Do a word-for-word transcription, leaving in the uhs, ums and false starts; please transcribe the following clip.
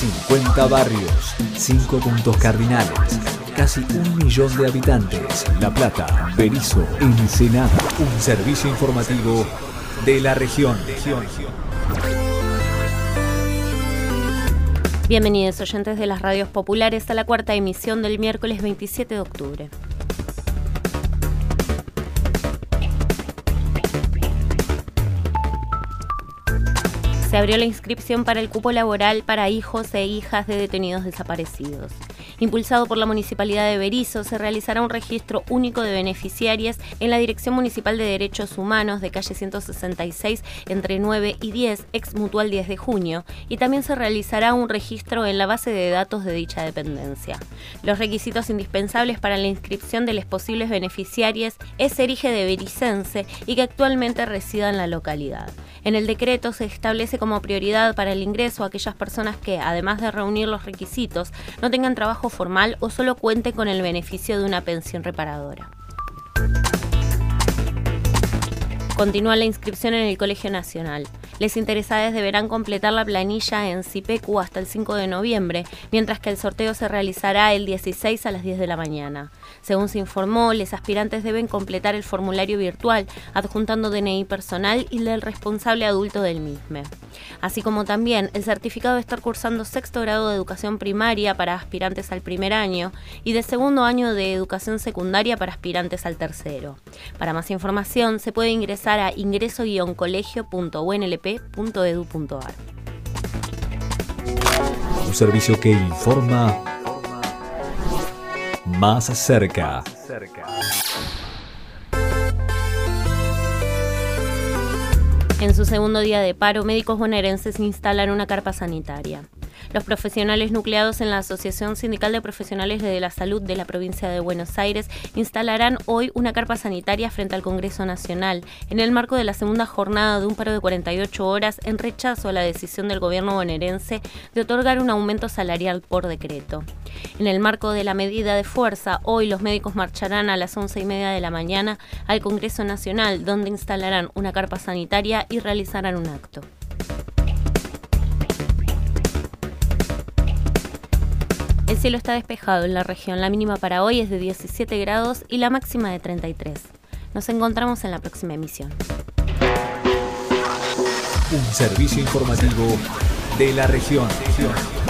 cincuenta barrios, cinco puntos cardinales, casi un millón de habitantes. La Plata, Berisso, Ensenada. Un servicio informativo de la región. Bienvenidos oyentes de las radios populares a la cuarta emisión del miércoles veintisiete de octubre. Se abrió la inscripción para el cupo laboral para hijos e hijas de detenidos desaparecidos. Impulsado por la Municipalidad de Berisso, se realizará un registro único de beneficiarias en la Dirección Municipal de Derechos Humanos de calle ciento sesenta y seis entre nueve y diez, ex Mutual diez de junio, y también se realizará un registro en la base de datos de dicha dependencia. Los requisitos indispensables para la inscripción de las posibles beneficiarias es ser hija de bericense y que actualmente resida en la localidad. En el decreto se establece como prioridad para el ingreso a aquellas personas que, además de reunir los requisitos, no tengan trabajo formal o solo cuenten con el beneficio de una pensión reparadora. Continúa la inscripción en el Colegio Nacional. Les interesadas deberán completar la planilla en SIPECU hasta el cinco de noviembre, mientras que el sorteo se realizará el dieciséis a las diez de la mañana. Según se informó, los aspirantes deben completar el formulario virtual, adjuntando D N I personal y del responsable adulto del mismo. Así como también el certificado de estar cursando sexto grado de educación primaria para aspirantes al primer año y de segundo año de educación secundaria para aspirantes al tercero. Para más información se puede ingresar a ingreso guion colegio punto u n l p punto e d u punto a r. Un servicio que informa más cerca. En su segundo día de paro, médicos bonaerenses instalan una carpa sanitaria. Los profesionales nucleados en la Asociación Sindical de Profesionales de la Salud de la provincia de Buenos Aires instalarán hoy una carpa sanitaria frente al Congreso Nacional, en el marco de la segunda jornada de un paro de cuarenta y ocho horas en rechazo a la decisión del gobierno bonaerense de otorgar un aumento salarial por decreto. En el marco de la medida de fuerza, hoy los médicos marcharán a las once y media de la mañana al Congreso Nacional, donde instalarán una carpa sanitaria y realizarán un acto. El cielo está despejado en la región. La mínima para hoy es de diecisiete grados y la máxima de treinta y tres. Nos encontramos en la próxima emisión. Un servicio informativo de la región.